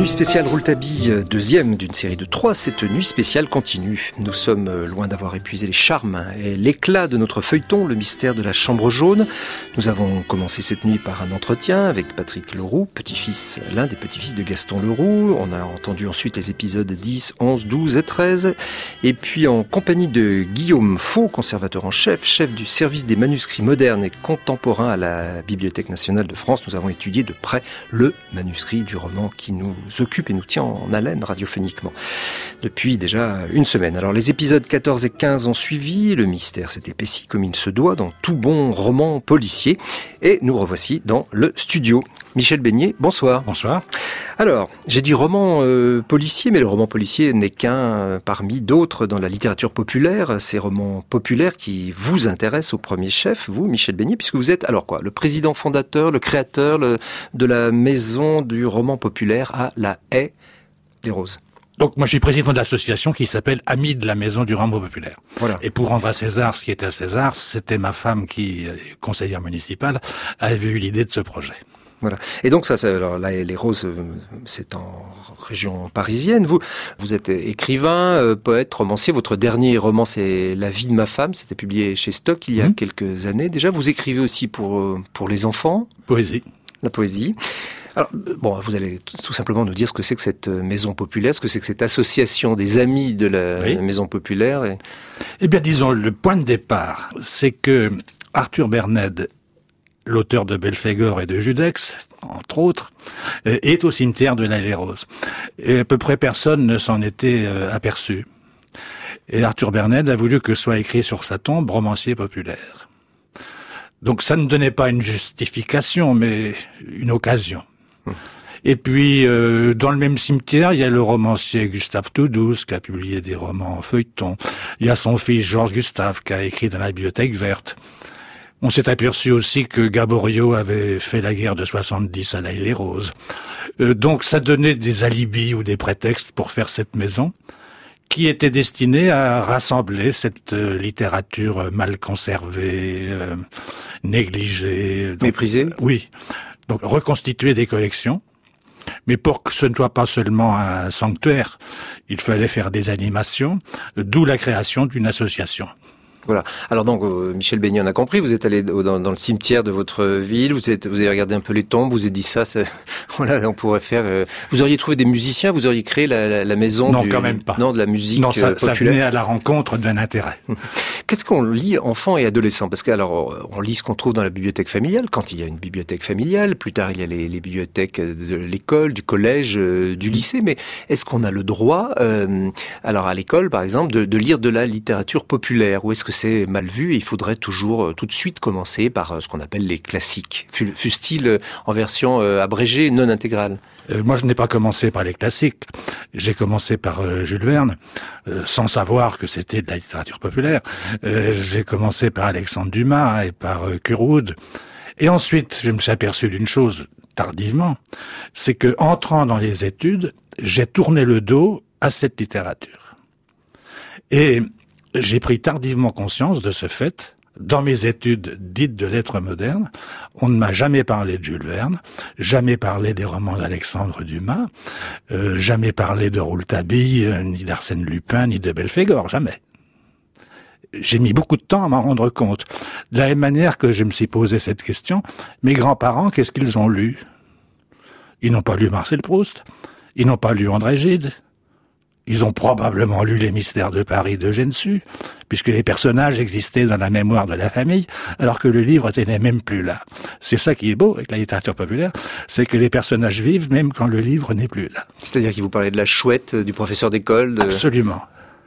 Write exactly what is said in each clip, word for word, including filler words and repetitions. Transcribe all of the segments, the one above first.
Nuit spéciale Rouletabille, deuxième d'une série de trois, cette nuit spéciale continue. Nous sommes loin d'avoir épuisé les charmes et l'éclat de notre feuilleton, le mystère de la chambre jaune. Nous avons commencé cette nuit par un entretien avec Patrick Leroux, petit-fils, l'un des petits-fils de Gaston Leroux. On a entendu ensuite les épisodes dix, onze, douze et treize. Et puis en compagnie de Guillaume Faux, conservateur en chef, chef du service des manuscrits modernes et contemporains à la Bibliothèque nationale de France, nous avons étudié de près le manuscrit du roman qui nous occupe et nous tient en haleine radiophoniquement depuis déjà une semaine. Alors les épisodes quatorze et quinze ont suivi, le mystère s'est épaissi comme il se doit dans tout bon roman policier et nous revoici dans le studio. Michel Beignet, bonsoir. Bonsoir. Alors, j'ai dit roman euh, policier, mais le roman policier n'est qu'un euh, parmi d'autres dans la littérature populaire, ces romans populaires qui vous intéressent au premier chef, vous, Michel Beignet, puisque vous êtes, alors quoi, le président fondateur, le créateur le, de la maison du roman populaire à La Haye, les Roses. Donc moi je suis président de l'association qui s'appelle Amis de la Maison du Roman Populaire. Voilà. Et pour rendre à César ce qui est à César, c'était ma femme qui, conseillère municipale, avait eu l'idée de ce projet. Voilà. Et donc ça, alors là, les Roses, c'est en région parisienne. Vous, vous êtes écrivain, euh, poète, romancier. Votre dernier roman, c'est La vie de ma femme. C'était publié chez Stock il y a mmh. quelques années déjà. Vous écrivez aussi pour pour les enfants. Poésie. La poésie. Alors, bon, vous allez tout simplement nous dire ce que c'est que cette maison populaire, ce que c'est que cette association des amis de la oui. maison populaire. Et... Eh bien, disons, le point de départ, c'est que Arthur Bernède, l'auteur de Belphégor et de Judex, entre autres, est au cimetière de La Haye les Roses. Et à peu près personne ne s'en était aperçu. Et Arthur Bernède a voulu que soit écrit sur sa tombe romancier populaire. Donc ça ne donnait pas une justification, mais une occasion. Et puis, euh, dans le même cimetière, il y a le romancier Gustave Toudous, qui a publié des romans en feuilleton. Il y a son fils Georges Gustave, qui a écrit dans la Bibliothèque verte. On s'est aperçu aussi que Gaboriau avait fait la guerre de soixante-dix à La Haye les Roses. Euh, donc ça donnait des alibis ou des prétextes pour faire cette maison, qui était destinée à rassembler cette euh, littérature mal conservée, euh, négligée. Donc, méprisée. Oui. Donc reconstituer des collections, mais pour que ce ne soit pas seulement un sanctuaire, il fallait faire des animations, d'où la création d'une association. Voilà. Alors donc, euh, Michel Beignet, on a compris, vous êtes allé dans, dans le cimetière de votre ville, vous êtes, vous avez regardé un peu les tombes, vous avez dit ça, ça voilà, on pourrait faire... Euh, vous auriez trouvé des musiciens, vous auriez créé la, la, la maison non, du... quand même pas. Non, de la musique non, ça, euh, populaire. Ça venait à la rencontre d'un intérêt. Qu'est-ce qu'on lit enfant et adolescent? Parce que alors, on lit ce qu'on trouve dans la bibliothèque familiale, quand il y a une bibliothèque familiale, plus tard il y a les, les bibliothèques de l'école, du collège, euh, du lycée, mais est-ce qu'on a le droit, euh, alors à l'école par exemple, de, de lire de la littérature populaire, ou est-ce que c'est mal vu et il faudrait toujours euh, tout de suite commencer par euh, ce qu'on appelle les classiques, fût-il euh, en version euh, abrégée, non intégrale? Euh, moi, je n'ai pas commencé par les classiques. J'ai commencé par euh, Jules Verne, euh, sans savoir que c'était de la littérature populaire. Euh, j'ai commencé par Alexandre Dumas et par euh, Curwood. Et ensuite, je me suis aperçu d'une chose tardivement, c'est que, entrant dans les études, j'ai tourné le dos à cette littérature. Et j'ai pris tardivement conscience de ce fait. Dans mes études dites de lettres modernes, on ne m'a jamais parlé de Jules Verne, jamais parlé des romans d'Alexandre Dumas, euh, jamais parlé de Rouletabille, euh, ni d'Arsène Lupin, ni de Belphégor, jamais. J'ai mis beaucoup de temps à m'en rendre compte. De la même manière que je me suis posé cette question, mes grands-parents, qu'est-ce qu'ils ont lu? Ils n'ont pas lu Marcel Proust, ils n'ont pas lu André Gide. Ils ont probablement lu Les Mystères de Paris d'Eugène Sue, puisque les personnages existaient dans la mémoire de la famille, alors que le livre n'était même plus là. C'est ça qui est beau avec la littérature populaire, c'est que les personnages vivent même quand le livre n'est plus là. C'est-à-dire qu'il vous parlait de la chouette, du professeur d'école de... Absolument.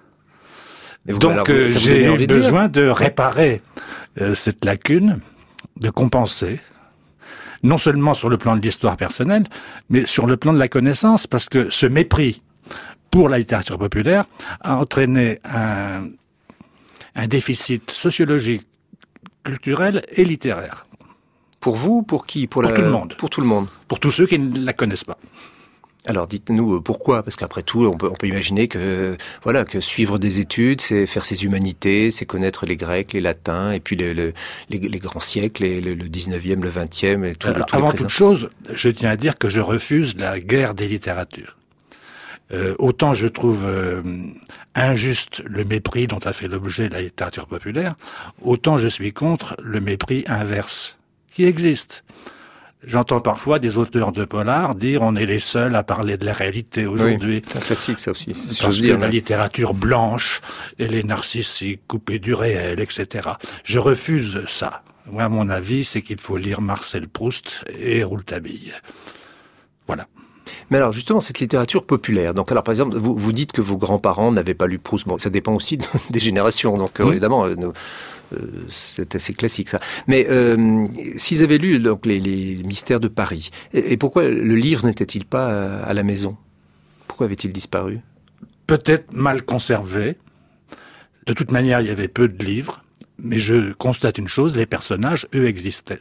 Vous, Donc alors, euh, j'ai eu de besoin de réparer euh, cette lacune, de compenser, non seulement sur le plan de l'histoire personnelle, mais sur le plan de la connaissance, parce que ce mépris pour la littérature populaire a entraîné un, un déficit sociologique, culturel et littéraire. Pour vous, pour qui? Pour, pour la... tout le monde. Pour tout le monde. Pour tous ceux qui ne la connaissent pas. Alors dites-nous pourquoi, parce qu'après tout, on peut, on peut imaginer que voilà que suivre des études, c'est faire ses humanités, c'est connaître les Grecs, les Latins, et puis le, le, les, les grands siècles, et le, le dix-neuvième, le vingtième, et tout. Alors, tout avant toute chose, je tiens à dire que je refuse la guerre des littératures. Euh, autant je trouve euh, injuste le mépris dont a fait l'objet la littérature populaire, autant je suis contre le mépris inverse, qui existe. J'entends parfois des auteurs de polar dire on est les seuls à parler de la réalité aujourd'hui. Oui, c'est un classique ça aussi. Si parce que dire, la mais... littérature blanche, elle est narcissique, coupée du réel, et cetera. Je refuse ça. Moi, à mon avis, c'est qu'il faut lire Marcel Proust et Rouletabille. Voilà. Mais alors justement, cette littérature populaire, donc alors par exemple, vous, vous dites que vos grands-parents n'avaient pas lu Proust, bon, ça dépend aussi de, des générations, donc oui. évidemment, euh, nous, euh, c'est assez classique ça. Mais euh, s'ils avaient lu donc, les, les mystères de Paris, et, et pourquoi le livre n'était-il pas à la maison? Pourquoi avait-il disparu? Peut-être mal conservé. De toute manière, il y avait peu de livres, mais je constate une chose, les personnages, eux, existaient.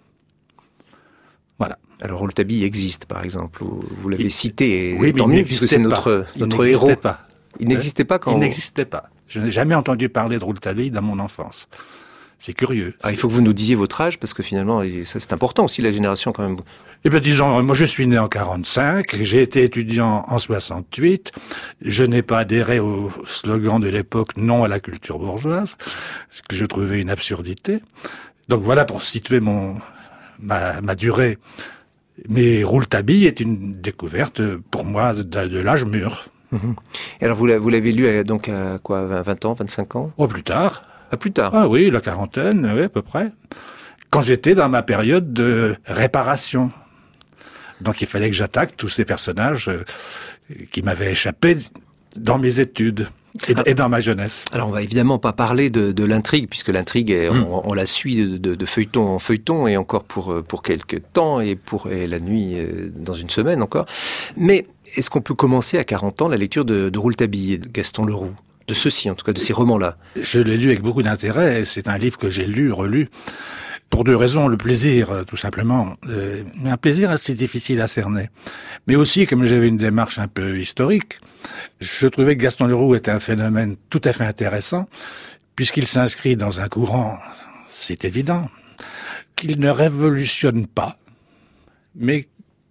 Voilà. Alors Rouletabille existe, par exemple, vous l'avez il... cité, et oui, tant mieux, puisque c'est notre, notre héros. Pas. Il n'existait pas quand... Il n'existait pas. Je n'ai jamais entendu parler de Rouletabille dans mon enfance. C'est curieux. Ah, il faut que vous nous disiez votre âge, parce que finalement, ça c'est important aussi, la génération quand même. Eh bien, disons, moi je suis né en quarante-cinq, j'ai été étudiant en soixante-huit, je n'ai pas adhéré au slogan de l'époque « Non à la culture bourgeoise », que je trouvais une absurdité. Donc voilà pour situer mon ma, ma durée. Mais Rouletabille est une découverte, pour moi, de, de l'âge mûr. Mmh. Et alors, vous l'avez lu à, donc à quoi, vingt ans, vingt-cinq ans? Oh, plus tard. Ah, plus tard. Ah oui, la quarantaine, oui, à peu près. Quand j'étais dans ma période de réparation. Donc il fallait que j'attaque tous ces personnages euh, qui m'avaient échappé dans mes études et, ah. et dans ma jeunesse. Alors on va évidemment pas parler de, de l'intrigue, puisque l'intrigue, est, mmh. on, on la suit de, de, de feuilleton en feuilleton, et encore pour, pour quelques temps, et pour et la nuit euh, dans une semaine encore. Mais est-ce qu'on peut commencer à quarante ans la lecture de, de Rouletabille et de Gaston Leroux? De ceux-ci, en tout cas, de ces romans-là. Je l'ai lu avec beaucoup d'intérêt. C'est un livre que j'ai lu, relu, pour deux raisons. Le plaisir, tout simplement. Euh, mais un plaisir assez difficile à cerner. Mais aussi, comme j'avais une démarche un peu historique, je trouvais que Gaston Leroux était un phénomène tout à fait intéressant, puisqu'il s'inscrit dans un courant, c'est évident, qu'il ne révolutionne pas, mais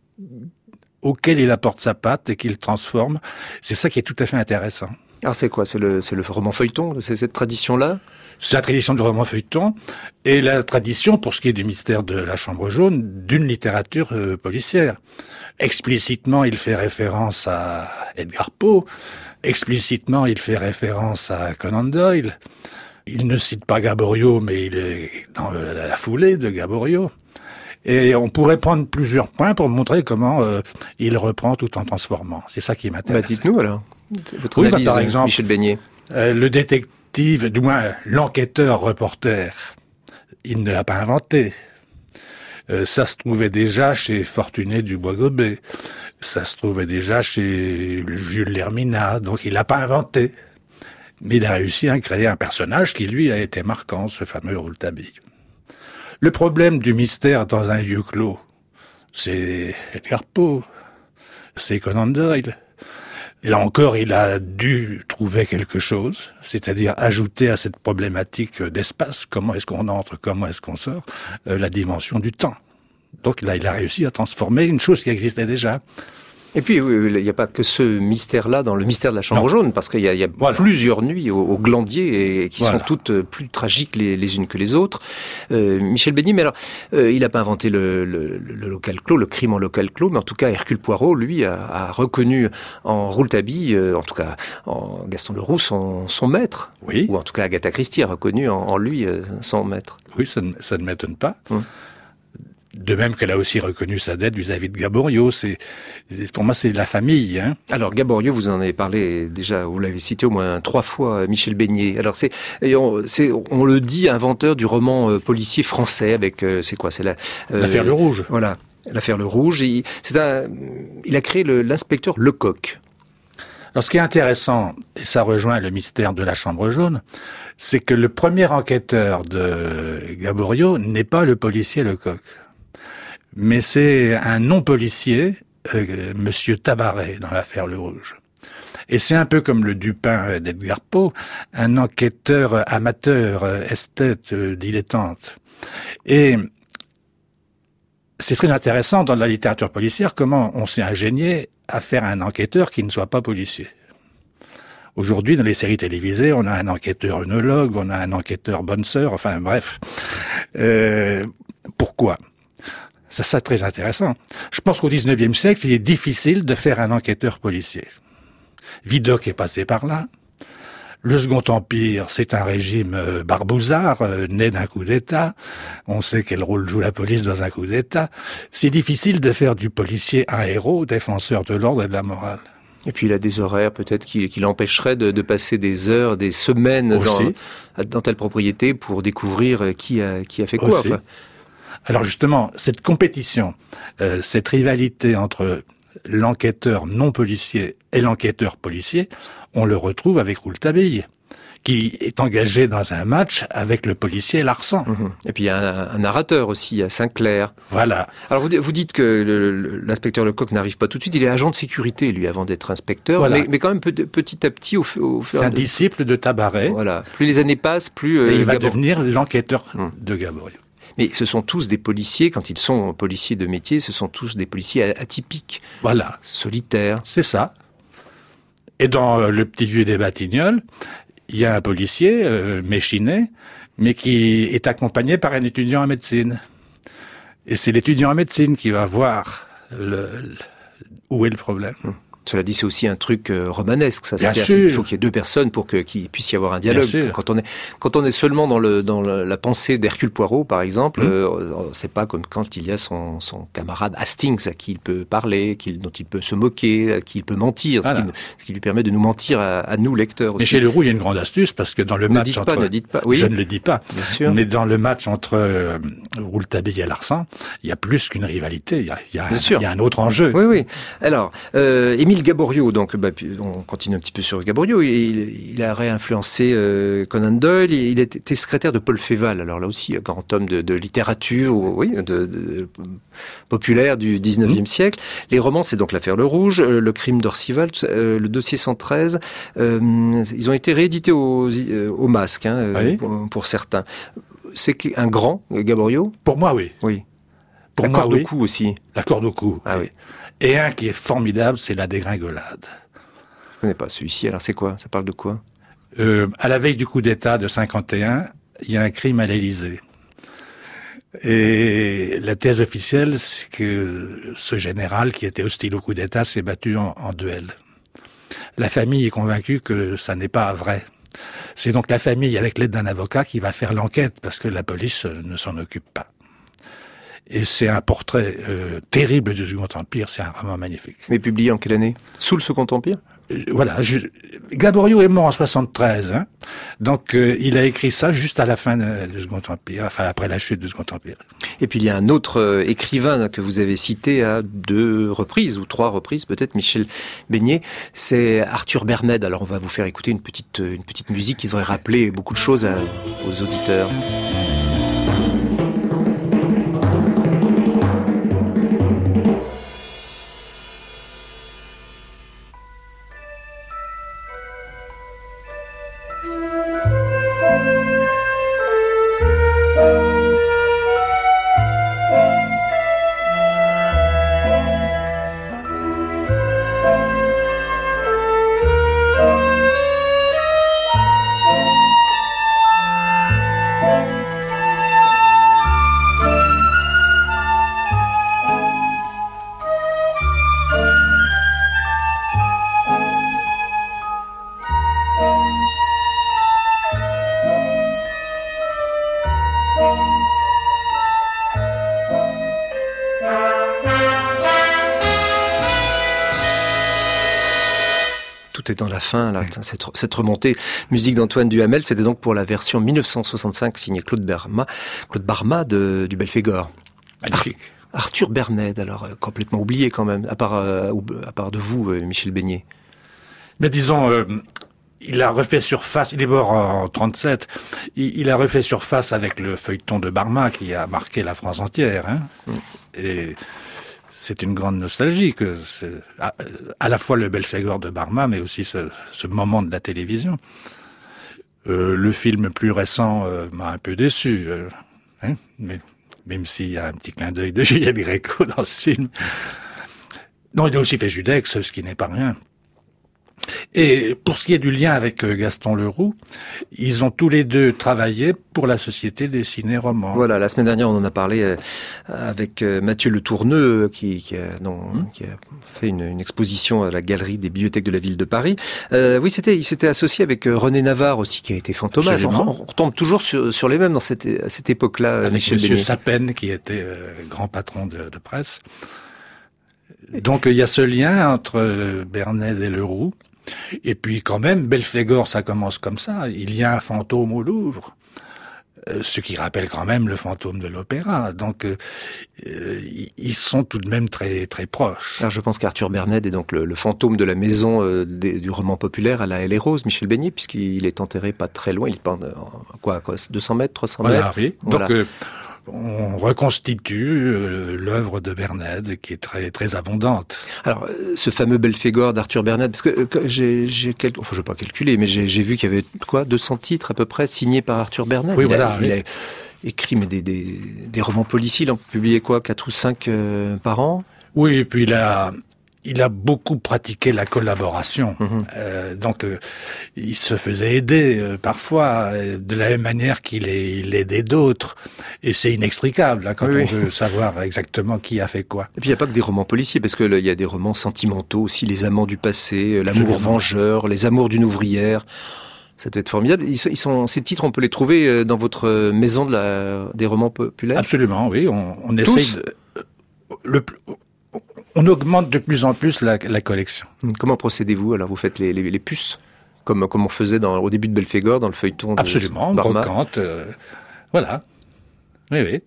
auquel il apporte sa patte et qu'il transforme. C'est ça qui est tout à fait intéressant. Alors c'est quoi? C'est le, c'est le roman feuilleton? C'est cette tradition-là? C'est la tradition du roman feuilleton et la tradition, pour ce qui est du mystère de la Chambre jaune, d'une littérature euh, policière. Explicitement, il fait référence à Edgar Poe. Explicitement, il fait référence à Conan Doyle. Il ne cite pas Gaboriau, mais il est dans la, la foulée de Gaboriau. Et on pourrait prendre plusieurs points pour montrer comment euh, il reprend tout en transformant. C'est ça qui m'intéresse. Bah, dites-nous alors. Votre oui, analyse, bah, par exemple, Michel Beignet. Euh, le détective, du moins l'enquêteur reporter, il ne l'a pas inventé. Euh, ça se trouvait déjà chez Fortuné Dubois-Gobet. Ça se trouvait déjà chez Jules Lerminat. Donc il l'a pas inventé. Mais il a réussi à créer un personnage qui, lui, a été marquant, ce fameux Rouletabille. Le problème du mystère dans un lieu clos, c'est Edgar Poe, c'est Conan Doyle. Là encore, il a dû trouver quelque chose, c'est-à-dire ajouter à cette problématique d'espace, comment est-ce qu'on entre, comment est-ce qu'on sort, euh, la dimension du temps. Donc là, il a réussi à transformer une chose qui existait déjà. Et puis, il n'y a pas que ce mystère-là dans le mystère de la Chambre non. jaune, parce qu'il y a, il y a voilà. plusieurs nuits au, au Glandier et qui voilà. sont toutes plus tragiques les, les unes que les autres. Euh, Michel Beignet, mais alors, euh, il n'a pas inventé le, le, le local clos, le crime en local clos, mais en tout cas, Hercule Poirot, lui, a, a reconnu en Rouletabille, euh, en tout cas en Gaston Leroux, son, son maître. Oui. Ou en tout cas, Agatha Christie a reconnu en, en lui euh, son maître. Oui, ça ne, ça ne m'étonne pas. Hum. De même qu'elle a aussi reconnu sa dette vis-à-vis de Gaboriau. C'est, pour moi, c'est la famille. Hein. Alors, Gaboriau, vous en avez parlé déjà, vous l'avez cité au moins trois fois, Michel Beignet. Alors, c'est, on, c'est, on le dit, inventeur du roman euh, policier français avec, euh, c'est quoi, c'est la... Euh, L'affaire Le Rouge. Voilà, l'affaire Le Rouge. Il, c'est un, il a créé le, l'inspecteur Lecoq. Alors, ce qui est intéressant, et ça rejoint le mystère de la Chambre jaune, c'est que le premier enquêteur de Gaboriau n'est pas le policier Lecoq. Mais c'est un non-policier euh, Monsieur Tabaret dans l'affaire Le Rouge. Et c'est un peu comme le Dupin d'Edgar Poe, un enquêteur amateur, esthète, dilettante. Et c'est très intéressant dans la littérature policière comment on s'est ingénié à faire un enquêteur qui ne soit pas policier. Aujourd'hui, dans les séries télévisées, on a un enquêteur œnologue, on a un enquêteur bonne sœur, enfin bref. Euh, pourquoi ? Ça, c'est très intéressant. Je pense qu'au dix-neuvième siècle, il est difficile de faire un enquêteur policier. Vidocq est passé par là. Le Second Empire, c'est un régime euh, barbouzard, euh, né d'un coup d'État. On sait quel rôle joue la police dans un coup d'État. C'est difficile de faire du policier un héros, défenseur de l'ordre et de la morale. Et puis il a des horaires peut-être qui, qui l'empêcheraient de, de passer des heures, des semaines dans, dans telle propriété pour découvrir qui a, qui a fait quoi. Enfin. Alors justement, cette compétition, euh, cette rivalité entre l'enquêteur non policier et l'enquêteur policier, on le retrouve avec Rouletabille, qui est engagé dans un match avec le policier Larsan. Mmh. Et puis il y a un, un narrateur aussi, à Sinclair. Voilà. Alors vous, vous dites que le, le, l'inspecteur Lecoq n'arrive pas tout de suite, il est agent de sécurité lui avant d'être inspecteur, voilà. mais, mais quand même petit à petit au, au fur et à mesure. C'est un disciple de Tabaret. Voilà. Plus les années passent, plus... Euh, et il va Gabor... devenir l'enquêteur mmh. de Gaboriau. Mais ce sont tous des policiers, quand ils sont policiers de métier, ce sont tous des policiers atypiques. Voilà. Solitaires. C'est ça. Et dans euh, Le Petit Vieux des Batignolles, il y a un policier, euh, Méchinet, mais qui est accompagné par un étudiant en médecine. Et c'est l'étudiant en médecine qui va voir le, le, où est le problème. Hum. Cela dit, c'est aussi un truc euh, romanesque. Ça, Bien c'est sûr. Il faut qu'il y ait deux personnes pour que, qu'il puisse y avoir un dialogue. Quand on est, quand on est seulement dans le, dans le, la pensée d'Hercule Poirot, par exemple, mmh. euh, c'est pas comme quand il y a son, son camarade Hastings à qui il peut parler, qui, dont il peut se moquer, à qui il peut mentir, voilà. ce, qui, ce qui lui permet de nous mentir à, à nous, lecteurs aussi. Mais chez Leroux, il y a une grande astuce, parce que dans le ne match dites entre... Pas, ne dites pas, oui. Je ne le dis pas. Bien sûr. Mais dans le match entre euh, Rouletabille et Larsan, il y a plus qu'une rivalité. Il y a, il y a, Bien un, sûr. il y a un autre enjeu. Oui, oui. Alors, euh, Émile Gaboriau, donc, bah, on continue un petit peu sur Gaboriau. Il, il a réinfluencé euh, Conan Doyle. Il était secrétaire de Paul Féval. Alors là aussi, un grand homme de, de littérature, ou, oui, de, de, populaire du dix-neuvième mmh. siècle. Les romans, c'est donc l'affaire Le Rouge, euh, le crime d'Orcival, euh, le dossier cent treize. Euh, ils ont été réédités au, euh, au Masque, hein, oui. pour, pour certains. C'est un grand Gaboriau. Pour moi, oui. Oui. Pour la moi, corde oui. au cou aussi. La corde au cou. Ah oui. Et un qui est formidable, c'est La Dégringolade. Je connais pas celui-ci. Alors c'est quoi ? Ça parle de quoi ? euh, À la veille du coup d'État de cinquante et un, il y a un crime à l'Élysée. Et la thèse officielle, c'est que ce général qui était hostile au coup d'État s'est battu en, en duel. La famille est convaincue que ça n'est pas vrai. C'est donc la famille, avec l'aide d'un avocat, qui va faire l'enquête, parce que la police ne s'en occupe pas. Et c'est un portrait euh, terrible du Second Empire, c'est un roman magnifique. Mais publié en quelle année ? Sous le Second Empire ? euh, Voilà, je... Gaboriau est mort en soixante-treize, hein, donc euh, il a écrit ça juste à la fin de, du Second Empire, enfin après la chute du Second Empire. Et puis il y a un autre euh, écrivain que vous avez cité à deux reprises, ou trois reprises peut-être, Michel Beignet, c'est Arthur Berned. Alors on va vous faire écouter une petite, une petite musique qui devrait rappeler beaucoup de choses à, aux auditeurs. Tout est dans la fin, là, cette, cette remontée. Musique d'Antoine Duhamel, c'était donc pour la version mille neuf cent soixante-cinq signée Claude Barma, Claude Barma de, du Belphégor. Magnifique. Ar- Arthur Berned, alors euh, complètement oublié quand même, à part, euh, à part de vous, euh, Michel Beignet. Mais disons, euh, il a refait surface, il est mort en trente-sept, il, il a refait surface avec le feuilleton de Barma qui a marqué la France entière. Hein. Mm. Et c'est une grande nostalgie que c'est à, à la fois le Belphégor de Barma, mais aussi ce, ce moment de la télévision. Euh, le film plus récent euh, m'a un peu déçu, euh, hein, mais même s'il y a un petit clin d'œil de Juliette Gréco dans ce film. Non, il a aussi fait Judex, ce qui n'est pas rien. Et pour ce qui est du lien avec Gaston Leroux, ils ont tous les deux travaillé pour la Société des ciné-romans. Voilà, la semaine dernière, on en a parlé avec Mathieu Le Tourneux, qui, qui, a, non, mmh. qui a fait une, une exposition à la Galerie des Bibliothèques de la Ville de Paris. Euh, oui, c'était, il s'était associé avec René Navarre aussi, qui a été Fantomas. On, on retombe toujours sur, sur les mêmes dans cette, à cette époque-là. Avec Michel Monsieur Beignet. Sapenne, qui était euh, grand patron de, de presse. Donc il y a ce lien entre Bernède et Leroux. Et puis quand même, Belphégor, ça commence comme ça. Il y a un fantôme au Louvre, euh, ce qui rappelle quand même le fantôme de l'opéra. Donc euh, ils sont tout de même très très proches. Alors je pense qu'Arthur Bernède est donc le, le fantôme de la maison euh, des, du roman populaire à la Elle et Rose, Michel Beignet, puisqu'il est enterré pas très loin. Il part quoi, quoi, deux cents mètres, trois cents voilà, mètres. Oui. Voilà. Donc euh, on reconstitue euh, l'œuvre de Bernède, qui est très très abondante. Alors, ce fameux Belphégor d'Arthur Bernède, parce que, que j'ai, j'ai quel... enfin, je vais pas calculer, mais j'ai, j'ai vu qu'il y avait quoi, deux cents titres à peu près signés par Arthur Bernède. Oui, il voilà. A, oui. Il a écrit mais des, des, des romans policiers. Il en publiait quoi, quatre ou cinq euh, par an. Oui, et puis il a il a beaucoup pratiqué la collaboration. Mmh. Euh, donc, euh, il se faisait aider euh, parfois, euh, de la même manière qu'il, est, il aidait d'autres. Et c'est inextricable hein, quand oui, on oui. veut savoir exactement qui a fait quoi. Et puis il n'y a pas que des romans policiers, parce que là, il y a des romans sentimentaux aussi, Les Amants du passé, L'amour vengeur, Les Amours d'une ouvrière. Ça doit être formidable. Ils sont, ces titres, on peut les trouver dans votre maison de la, des romans populaires ? Absolument, oui. On, on Tous essaye de, le, on augmente de plus en plus la, la collection. Comment procédez-vous? Alors, vous faites les, les, les puces, comme, comme on faisait dans, au début de Belphégor, dans le feuilleton de Absolument, Barma. brocante, euh, voilà. Oui, oui.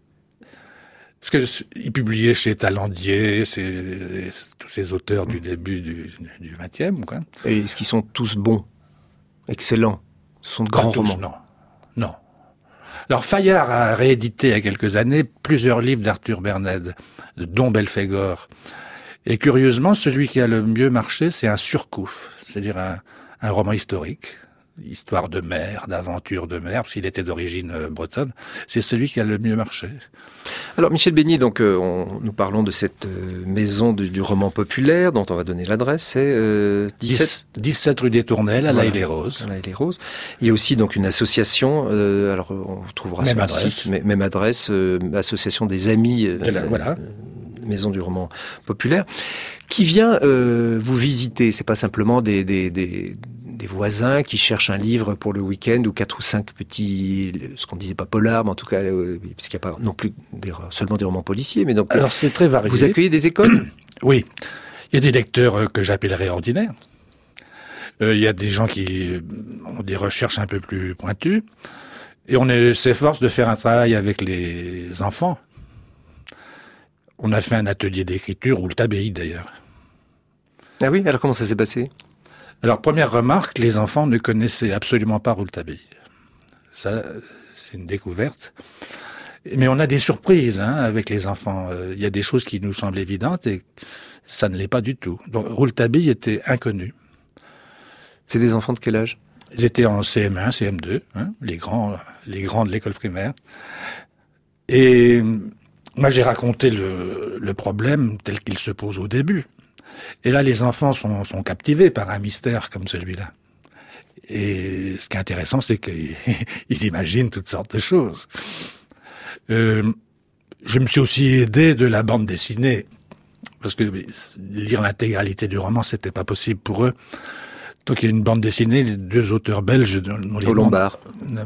Parce que il publiait chez Talandier, c'est, tous ces auteurs du début du, du vingtième, quoi. Et est-ce qu'ils sont tous bons, excellents? Ce sont de grands Pas tous, romans. Non, non. Alors Fayard a réédité il y a quelques années plusieurs livres d'Arthur Bernède, dont Belphégor. Et curieusement, celui qui a le mieux marché, c'est un surcouf, c'est-à-dire un, un roman historique, histoire de mer, d'aventure de mer, parce qu'il était d'origine euh, bretonne. C'est celui qui a le mieux marché. Alors Michel Beignet, donc euh, on, nous parlons de cette euh, maison du, du roman populaire dont on va donner l'adresse, c'est euh, dix-sept... dix-sept rue des Tournelles, à voilà, La Haye-les-Roses. À La Haye-les-Roses. Il y a aussi donc une association, euh, alors on vous trouvera même sur adresse. le site, mais, même adresse, euh, association des amis, euh, la, voilà. euh, maison du roman populaire, qui vient euh, vous visiter. C'est pas simplement des, des, des des voisins qui cherchent un livre pour le week-end ou quatre ou cinq petits, ce qu'on disait pas polars, mais en tout cas, euh, puisqu'il n'y a pas non plus des, seulement des romans policiers, mais donc. Alors c'est très varié. Vous accueillez des écoles? Oui. Il y a des lecteurs que j'appellerais ordinaires. Euh, il y a des gens qui ont des recherches un peu plus pointues. Et on est, s'efforce de faire un travail avec les enfants. On a fait un atelier d'écriture, ou le Tabéi d'ailleurs. Ah oui? Alors comment ça s'est passé? Alors, première remarque, les enfants ne connaissaient absolument pas Rouletabille. Ça, c'est une découverte. Mais on a des surprises hein, avec les enfants. Il y a des choses qui nous semblent évidentes et ça ne l'est pas du tout. Donc, Rouletabille était inconnu. C'est des enfants de quel âge? Ils étaient en C M un, C M deux, hein, les grands, les grands de l'école primaire. Et moi, j'ai raconté le, le problème tel qu'il se pose au début. Et là, les enfants sont, sont captivés par un mystère comme celui-là. Et ce qui est intéressant, c'est qu'ils imaginent toutes sortes de choses. Euh, je me suis aussi aidé de la bande dessinée, parce que lire l'intégralité du roman, c'était pas possible pour eux. Donc il y a une bande dessinée, les deux auteurs belges, dont les Au Lombard.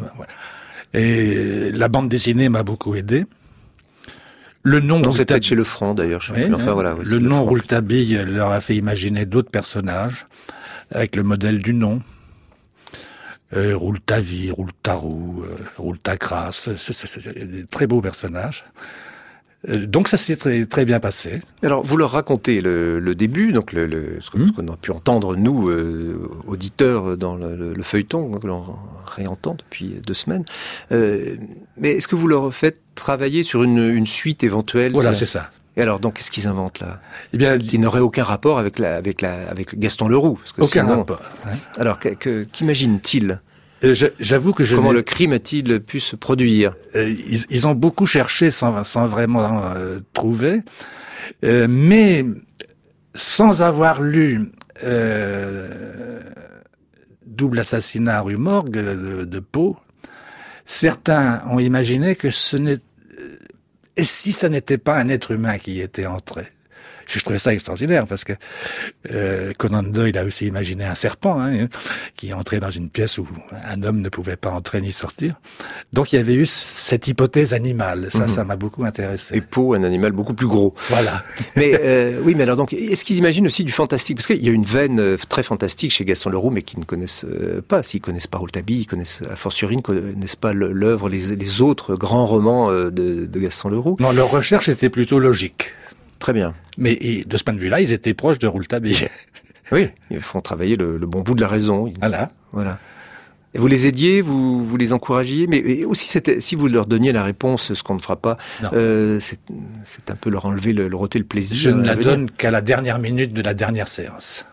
Et la bande dessinée m'a beaucoup aidé. Le nom non, c'est peut-être chez Le Franc, d'ailleurs. Je oui, enfin, voilà, oui, le nom le Rouletabille leur a fait imaginer d'autres personnages, avec le modèle du nom. Euh, Rouletavie, Rouletarou, euh, Rouletacras, c'est, c'est, c'est des très beaux personnages. Euh, donc ça s'est très, très bien passé. Alors, vous leur racontez le, le début, donc le, le, ce, mmh. ce qu'on a pu entendre, nous, euh, auditeurs, dans le, le, le feuilleton, que l'on réentend depuis deux semaines. Euh, mais est-ce que vous leur faites travailler sur une, une suite éventuelle? Voilà, c'est ça. Et alors, donc, qu'est-ce qu'ils inventent là? Eh bien, qui n'aurait aucun rapport avec la, avec la, avec Gaston Leroux. Parce que aucun sinon... rapport. Hein. Alors, que, que, qu'imagine-t-il? euh, je, J'avoue que je comment n'ai... le crime a-t-il pu se produire? euh, ils, ils ont beaucoup cherché sans, sans vraiment euh, trouver, euh, mais sans avoir lu euh, Double assassinat rue Morgue de, de Pau, certains ont imaginé que ce n'est et si ça n'était pas un être humain qui y était entré? Je trouvais ça extraordinaire parce que euh, Conan Doyle a aussi imaginé un serpent hein, qui entrait dans une pièce où un homme ne pouvait pas entrer ni sortir. Donc il y avait eu cette hypothèse animale. Ça, mmh. ça m'a beaucoup intéressé. Et Pau, un animal beaucoup plus gros. Voilà. Mais euh, oui, mais alors donc, est-ce qu'ils imaginent aussi du fantastique? Parce qu'il y a une veine très fantastique chez Gaston Leroux, mais qu'ils ne connaissent pas. S'ils connaissent pas Rouletabille, ils connaissent a fortiori, ne connaissent pas l'œuvre, les, les autres grands romans de, de Gaston Leroux. Non, leur recherche était plutôt logique. Très bien. Mais de ce point de vue-là, ils étaient proches de Rouletabille. Oui, ils font travailler le, le bon bout de la raison. Voilà. Voilà. Et vous les aidiez, vous, vous les encouragiez, mais aussi c'était, si vous leur donniez la réponse, ce qu'on ne fera pas, euh, c'est, c'est un peu leur enlever, le, leur ôter le plaisir. Je ne la donne qu'à la dernière minute de la dernière séance.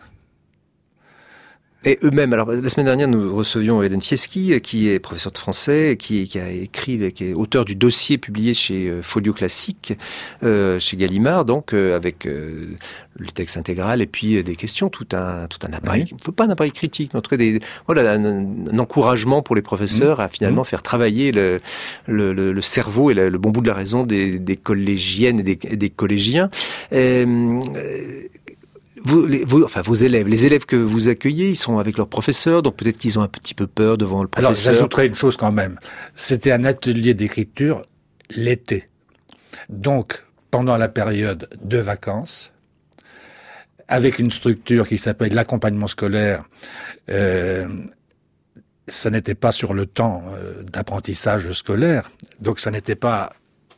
Et eux-mêmes, alors la semaine dernière, nous recevions Hélène Fieschi, qui est professeure de français, qui, qui a écrit, qui est auteur du dossier publié chez Folio Classique, euh, chez Gallimard, donc euh, avec euh, le texte intégral et puis des questions, tout un tout un appareil, oui. Pas un appareil critique, mais en tout cas des voilà un, un encouragement pour les professeurs mmh. à finalement mmh. faire travailler le le, le, le cerveau et le, le bon bout de la raison des, des collégiennes et des, des collégiens. Et, euh, Vous, les, vos, enfin, vos élèves, les élèves que vous accueillez, ils sont avec leurs professeurs, donc peut-être qu'ils ont un petit peu peur devant le professeur. Alors, j'ajouterais une chose quand même. C'était un atelier d'écriture l'été. Donc, pendant la période de vacances, avec une structure qui s'appelle l'accompagnement scolaire, euh, ça n'était pas sur le temps euh, d'apprentissage scolaire, donc ça n'était pas...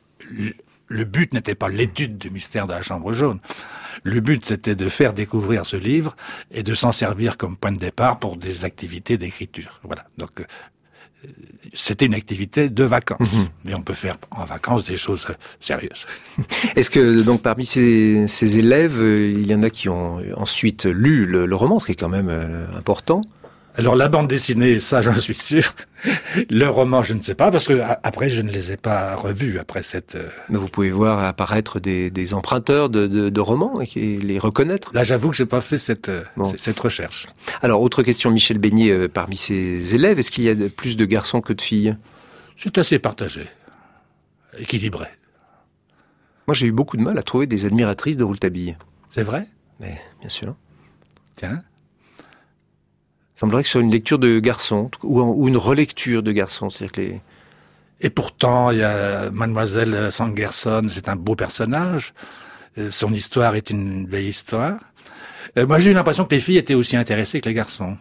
Le but n'était pas l'étude du mystère de la Chambre jaune. Le but, c'était de faire découvrir ce livre et de s'en servir comme point de départ pour des activités d'écriture. Voilà. Donc, euh, c'était une activité de vacances. Mmh. Mais on peut faire en vacances des choses sérieuses. Est-ce que, donc, parmi ces, ces élèves, il y en a qui ont ensuite lu le, le roman, ce qui est quand même euh, important? Alors la bande dessinée, ça j'en suis sûr. Le roman, je ne sais pas, parce que après je ne les ai pas revus après cette... Mais vous pouvez voir apparaître des, des emprunteurs de, de, de romans et les reconnaître. Là j'avoue que j'ai pas fait cette, bon. cette recherche. Alors autre question, Michel Beignet, euh, parmi ses élèves, est-ce qu'il y a de, plus de garçons que de filles? C'est assez partagé, équilibré. Moi j'ai eu beaucoup de mal à trouver des admiratrices de Rouletabille. C'est vrai? Mais bien sûr. Tiens. Il semblerait que ce soit une lecture de garçon, ou une relecture de garçon. C'est-à-dire que les... Et pourtant, il y a Mademoiselle Sangerson, c'est un beau personnage. Son histoire est une belle histoire. Euh, moi, j'ai eu l'impression que les filles étaient aussi intéressées que les garçons.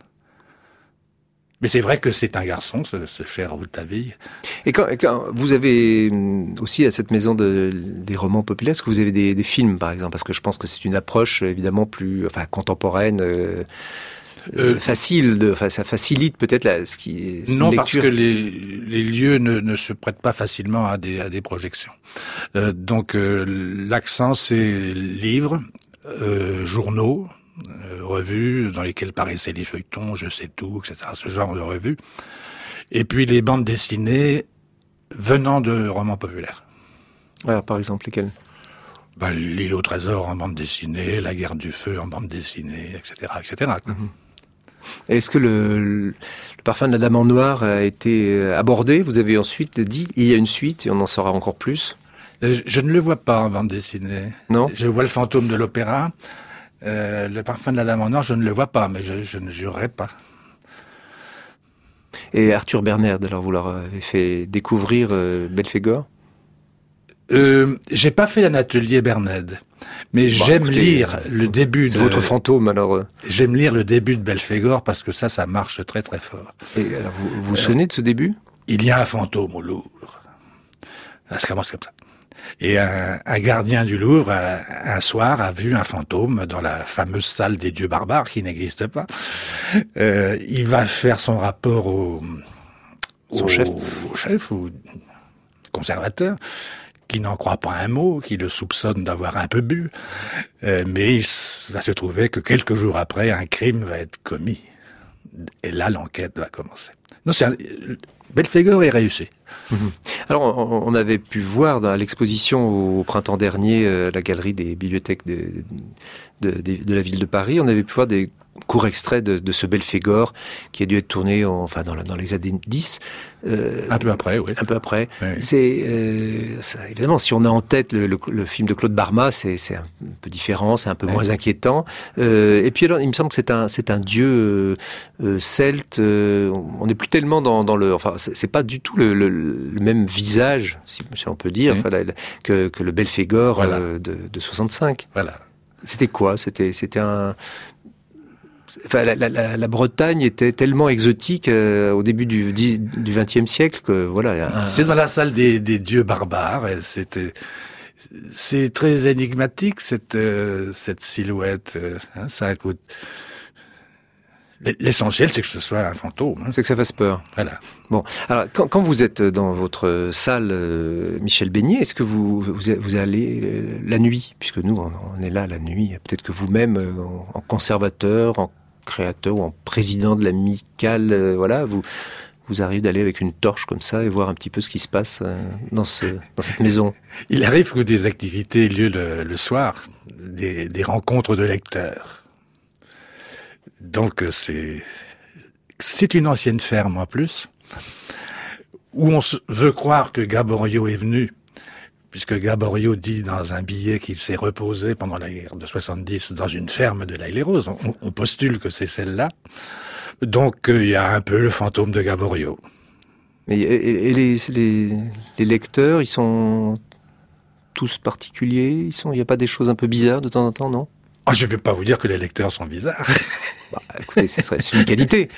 Mais c'est vrai que c'est un garçon, ce, ce cher Rouletabille. Et quand, quand vous avez aussi à cette maison de, des romans populaires, est-ce que vous avez des, des films, par exemple? Parce que je pense que c'est une approche évidemment plus, enfin, contemporaine. Euh... Euh, facile, de, enfin, ça facilite peut-être la, ce qui est non, lecture. Parce que les, les lieux ne, ne se prêtent pas facilement à des, à des projections. Euh, donc euh, l'accent, c'est livres, euh, journaux, euh, revues dans lesquelles paraissaient les feuilletons, je sais tout, et cetera. Ce genre de revues. Et puis les bandes dessinées venant de romans populaires. Alors, par exemple, lesquels? Ben, L'île au trésor en bande dessinée, La guerre du feu en bande dessinée, et cetera, et cetera. Quoi. Mm-hmm. Est-ce que le, le parfum de la Dame en noir a été abordé? Vous avez ensuite dit, il y a une suite et on en saura encore plus. Je, je ne le vois pas en bande dessinée. Non. Je vois le fantôme de l'opéra. Euh, le parfum de la Dame en noir, je ne le vois pas, mais je, je ne jurerai pas. Et Arthur Bernerd, alors vous leur avez fait découvrir euh, Belphégor? Euh, j'ai pas fait un atelier Bernard, mais bon, j'aime écoutez, lire le début c'est de... votre fantôme, alors. J'aime lire le début de Belphégor parce que ça, ça marche très très fort. Et alors, vous vous, vous euh, souvenez de ce début? Il y a un fantôme au Louvre. Ça commence comme ça. Et un, un gardien du Louvre, un, un soir, a vu un fantôme dans la fameuse salle des dieux barbares qui n'existe pas. Euh, il va faire son rapport au, son au chef, au chef ou conservateur, qui n'en croit pas un mot, qui le soupçonne d'avoir un peu bu, euh, mais il va se trouver que quelques jours après, un crime va être commis. Et là, l'enquête va commencer. Non, c'est un... Belphégor est réussi. Mmh. Alors, on avait pu voir dans l'exposition au printemps dernier, euh, la galerie des bibliothèques de, de, de, de la ville de Paris, on avait pu voir des courts extraits de, de ce Belphégor qui a dû être tourné en, enfin dans, la, dans les années dix. Euh, un peu après, oui. Un peu après. Oui. C'est euh, ça, évidemment, si on a en tête le, le, le film de Claude Barma, c'est, c'est un peu différent, c'est un peu oui. moins inquiétant. Euh, et puis alors, il me semble que c'est un, c'est un dieu euh, euh, celte. Euh, on n'est plus tellement dans, dans le, enfin, c'est, c'est pas du tout le, le, le même visage, si, si on peut dire, oui. enfin, la, la, que, que le Belphégor voilà. euh, de, de soixante-cinq. Voilà. C'était quoi ? C'était, c'était un Enfin, la, la, la Bretagne était tellement exotique euh, au début du, du vingtième siècle que voilà. Un... C'est dans la salle des, des dieux barbares. Et c'était, c'est très énigmatique cette euh, cette silhouette. Euh, hein, ça a un coup. L'essentiel, c'est que ce soit un fantôme. Hein. C'est que ça fasse peur. Voilà. Bon, alors quand, quand vous êtes dans votre salle, euh, Michel Beignet, est-ce que vous, vous vous allez euh, la nuit, puisque nous on, on est là la nuit. Peut-être que vous-même, euh, en, en conservateur, en créateur ou en président de l'amicale, euh, voilà, vous vous arrivez d'aller avec une torche comme ça et voir un petit peu ce qui se passe euh, dans ce dans cette maison. Il arrive que des activités aient lieu le, le soir, des, des rencontres de lecteurs. Donc c'est c'est une ancienne ferme en plus, où on veut croire que Gaboriau est venu, puisque Gaboriau dit dans un billet qu'il s'est reposé pendant la guerre de soixante-dix dans une ferme de l'Aille-les-Roses. On, on postule que c'est celle-là. Donc il euh, y a un peu le fantôme de Gaboriau. Et, et, et les, les, les lecteurs, ils sont tous particuliers, ils sont, il n'y a pas des choses un peu bizarres de temps en temps, non ? Oh, je ne vais pas vous dire que les lecteurs sont bizarres. Bah, écoutez, ce serait c'est une qualité.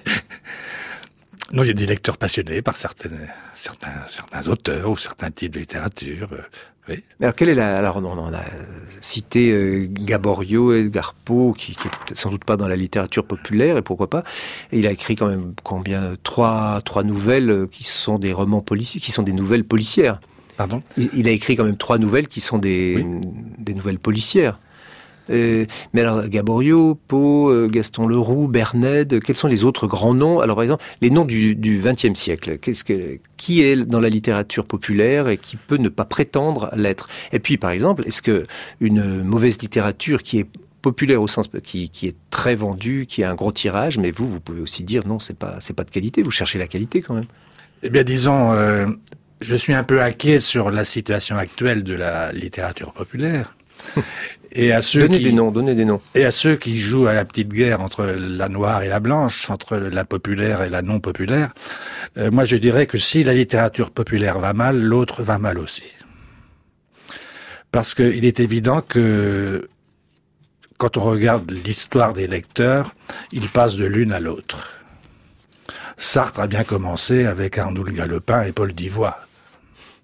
Non, il y a des lecteurs passionnés par certaines, certains, certains auteurs ou certains types de littérature. Euh, oui. Alors, quelle est la, alors, on, on a cité euh, Gaboriau, Edgar Poe, qui, qui est sans doute pas dans la littérature populaire, et pourquoi pas. Et il a écrit quand même combien, trois, trois nouvelles qui sont des romans policiers, qui sont des nouvelles policières. Pardon? Il, il a écrit quand même trois nouvelles qui sont des, oui. des nouvelles policières. Euh, mais alors, Gaboriau, Poe, euh, Gaston Leroux, Bernède, quels sont les autres grands noms ? Alors, par exemple, les noms du, du vingtième siècle. Qu'est-ce que, qui est dans la littérature populaire et qui peut ne pas prétendre l'être ? Et puis, par exemple, est-ce que une mauvaise littérature qui est populaire au sens, qui, qui est très vendue, qui a un gros tirage, mais vous, vous pouvez aussi dire non, c'est pas, c'est pas de qualité. Vous cherchez la qualité quand même. Eh bien, disons, euh, je suis un peu inquiet sur la situation actuelle de la littérature populaire. Et à ceux donnez qui, des noms, donnez des noms. Et à ceux qui jouent à la petite guerre entre la noire et la blanche, entre la populaire et la non populaire, euh, moi je dirais que si la littérature populaire va mal, l'autre va mal aussi. Parce qu'il est évident que quand on regarde l'histoire des lecteurs, ils passent de l'une à l'autre. Sartre a bien commencé avec Arnould Galopin et Paul Divoye. Hein ?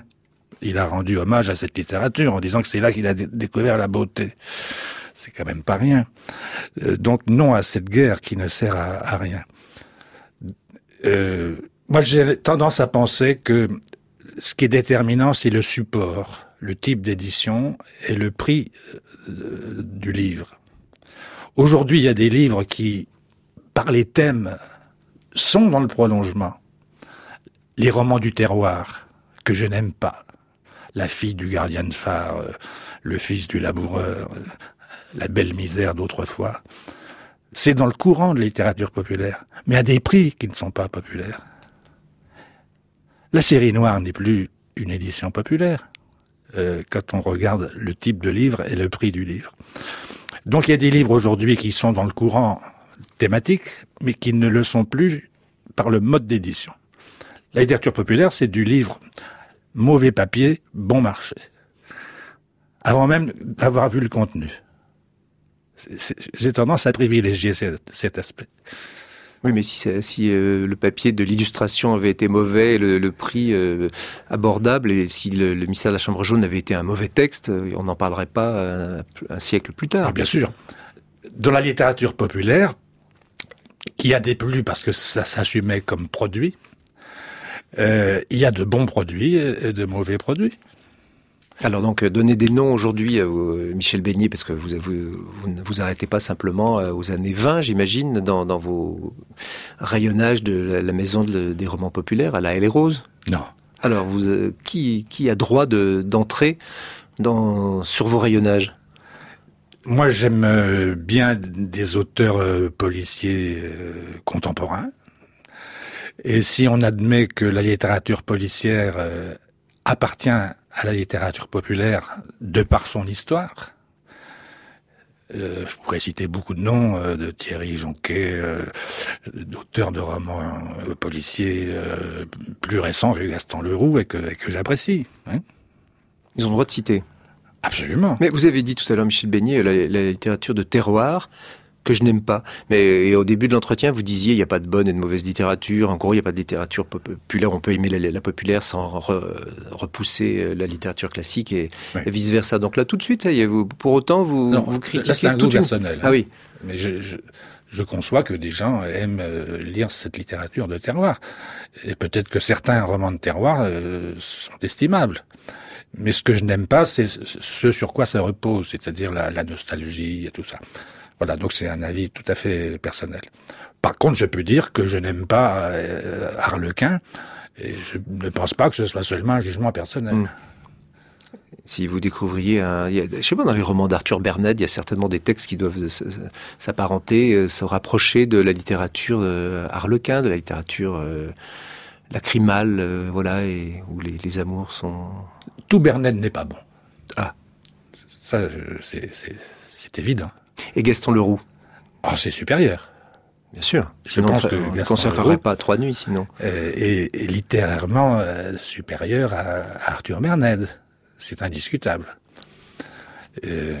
Il a rendu hommage à cette littérature en disant que c'est là qu'il a d- découvert la beauté. C'est quand même pas rien. Euh, donc non à cette guerre qui ne sert à, à rien. Euh, moi j'ai tendance à penser que ce qui est déterminant, c'est le support, le type d'édition et le prix euh, du livre. Aujourd'hui, il y a des livres qui, par les thèmes, sont dans le prolongement. Les romans du terroir, que je n'aime pas. La fille du gardien de phare, euh, le fils du laboureur, euh, la belle misère d'autrefois. C'est dans le courant de la littérature populaire, mais à des prix qui ne sont pas populaires. La série noire n'est plus une édition populaire, euh, quand on regarde le type de livre et le prix du livre. Donc il y a des livres aujourd'hui qui sont dans le courant thématique, mais qui ne le sont plus par le mode d'édition. La littérature populaire, c'est du livre mauvais papier, bon marché. Avant même d'avoir vu le contenu. C'est, c'est, j'ai tendance à privilégier cet, cet aspect. Oui, mais si, si euh, le papier de l'illustration avait été mauvais, le, le prix euh, abordable, et si le, le mystère de la Chambre jaune avait été un mauvais texte, on n'en parlerait pas un, un siècle plus tard. Ah, bien sûr. Dans la littérature populaire, qui a déplu parce que ça s'assumait comme produit, Euh, il y a de bons produits et de mauvais produits. Alors donc, donnez des noms aujourd'hui, euh, Michel Beignet, parce que vous, vous, vous ne vous arrêtez pas simplement euh, aux années vingt, j'imagine, dans, dans vos rayonnages de la, la maison de, des romans populaires, à La Haye et Roses. Non. Alors, vous, euh, qui, qui a droit de, d'entrer dans, sur vos rayonnages ? Moi, j'aime euh, bien des auteurs euh, policiers euh, contemporains. Et si on admet que la littérature policière euh, appartient à la littérature populaire de par son histoire, euh, je pourrais citer beaucoup de noms euh, de Thierry Jonquet, euh, d'auteurs de romans euh, policiers euh, plus récents que Gaston Leroux et que, et que j'apprécie. Hein. Ils ont le droit de citer. Absolument. Mais vous avez dit tout à l'heure, Michel Beignet, la, la littérature de terroir, que je n'aime pas. Mais et au début de l'entretien, vous disiez il n'y a pas de bonne et de mauvaise littérature. En gros, il n'y a pas de littérature populaire. On peut aimer la, la populaire sans re, repousser la littérature classique et, oui. et vice versa. Donc là, tout de suite, ça y est, vous, pour autant, vous, non, vous critiquez là, c'est un goût personnel. Hein. Ah oui. Mais je, je, je conçois que des gens aiment euh, lire cette littérature de terroir. Et peut-être que certains romans de terroir euh, sont estimables. Mais ce que je n'aime pas, c'est ce sur quoi ça repose, c'est-à-dire la, la nostalgie et tout ça. Voilà, donc c'est un avis tout à fait personnel. Par contre, je peux dire que je n'aime pas euh, Harlequin, et je ne pense pas que ce soit seulement un jugement personnel. Mmh. Si vous découvriez, un, il y a, je sais pas, dans les romans d'Arthur Berned, il y a certainement des textes qui doivent s'apparenter, se rapprocher de la littérature euh, Harlequin, de la littérature euh, lacrymale, euh, voilà, et où les, les amours sont... Tout Berned n'est pas bon. Ah. Ça, c'est, c'est, c'est évident. Et Gaston Leroux? Oh, c'est supérieur. Bien sûr. Je sinon, pense on, que on ne Gaston consacrerait Leroux, pas trois nuits, sinon. Euh, est, est littérairement euh, supérieur à, à Arthur Berned. C'est indiscutable. Euh...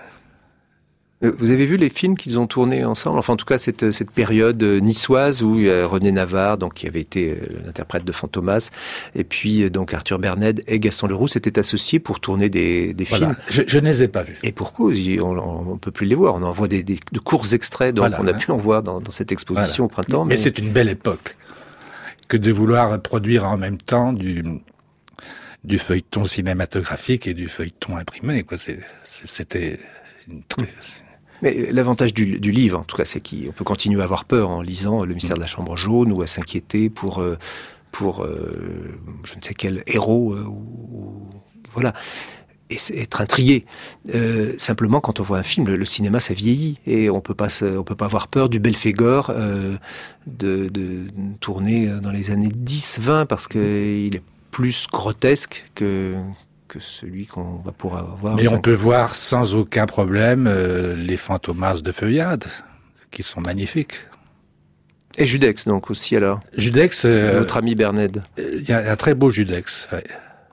Vous avez vu les films qu'ils ont tournés ensemble? Enfin, en tout cas, cette, cette période niçoise où euh, René Navarre, donc, qui avait été euh, l'interprète de Fantomas, et puis euh, donc Arthur Berned et Gaston Leroux s'étaient associés pour tourner des, des voilà. films. Je, je ne les ai pas vus. Et pour cause, on ne peut plus les voir. On en voit des, des de courts extraits, donc voilà, on a hein. pu en voir dans, dans cette exposition voilà. au printemps. Mais... mais c'est une belle époque que de vouloir produire en même temps du... du feuilleton cinématographique et du feuilleton imprimé, quoi. C'est, c'était une très... Mais l'avantage du, du livre, en tout cas, c'est qu'on peut continuer à avoir peur en lisant Le mystère de la chambre jaune ou à s'inquiéter pour, pour euh, je ne sais quel héros, euh, ou, voilà, et être intrigué. Euh, simplement, quand on voit un film, le, le cinéma, ça vieillit et on peut pas, on peut pas avoir peur du Belphégor euh, de, de tourner dans les années dix vingt parce qu'il est plus grotesque que... que celui qu'on va pouvoir avoir. Mais on peut voir sans aucun problème euh, les Fantomas de Feuillade, qui sont magnifiques. Et Judex, donc, aussi, alors Judex... Euh, Votre ami Berned. Il y a un très beau Judex, ouais.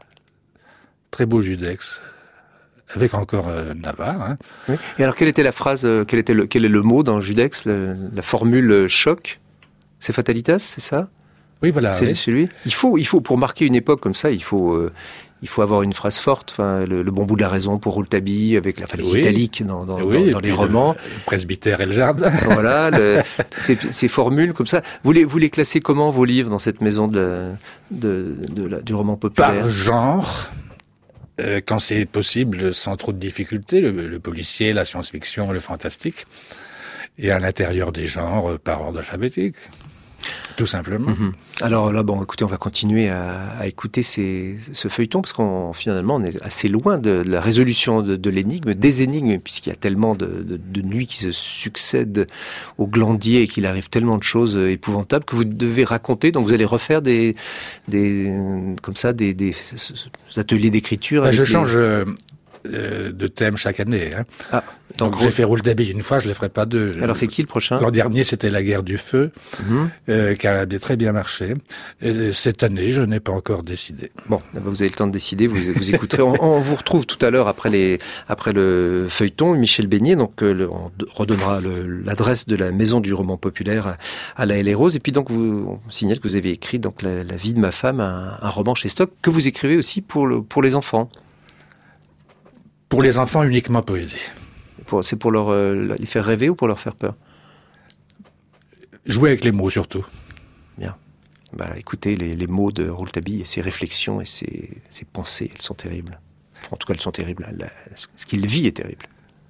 Très beau Judex. Avec encore euh, Navarre. Hein. Oui. Et alors, quelle était la phrase, euh, quel, était le, quel est le mot dans Judex, le, la formule euh, choc? C'est Fatalitas, c'est ça? Oui, voilà. C'est oui. chez lui. Il faut, il faut, pour marquer une époque comme ça, il faut... Euh, Il faut avoir une phrase forte, enfin, le, le bon bout de la raison pour Rouletabille, avec la, enfin, les oui. italiques dans, dans, oui, dans, dans les romans. Le, le presbytère et le jardin. Voilà, le, ces, ces formules comme ça. Vous les, vous les classez comment, vos livres, dans cette maison de, de, de, de la, du roman populaire? Par genre, euh, quand c'est possible, sans trop de difficultés, le, le policier, la science-fiction, le fantastique. Et à l'intérieur des genres, par ordre alphabétique. Tout simplement. Mmh. Alors là, bon, écoutez, on va continuer à, à écouter ces, ce feuilleton parce qu'on finalement on est assez loin de, de la résolution de, de l'énigme, des énigmes, puisqu'il y a tellement de, de, de nuits qui se succèdent au glandier et qu'il arrive tellement de choses épouvantables que vous devez raconter. Donc vous allez refaire des, des comme ça, des, des, des ateliers d'écriture. Ben, je les... change euh, de thème chaque année. Hein. Ah. Donc, Donc j'ai fait Rouletabille une fois, je ne le ferai pas deux. Alors c'est qui le prochain? L'an dernier, c'était La guerre du feu, mmh. euh, qui a très bien marché. Et cette année, je n'ai pas encore décidé. Bon, vous avez le temps de décider, vous, vous écouterez. on, on vous retrouve tout à l'heure après, les, après le feuilleton, Michel Beignet. Donc le, on redonnera le, l'adresse de la maison du roman populaire à La Haye et Roses. Et puis donc, vous, on signale que vous avez écrit donc, la, la vie de ma femme, un, un roman chez Stock, que vous écrivez aussi pour, le, pour les enfants. Pour les enfants, uniquement poésie. Pour, c'est pour leur, euh, les faire rêver ou pour leur faire peur? Jouer avec les mots, surtout. Bien. Bah, écoutez les, les mots de Rouletabille et ses réflexions et ses, ses pensées, elles sont terribles. En tout cas, elles sont terribles. La, ce qu'il vit est terrible.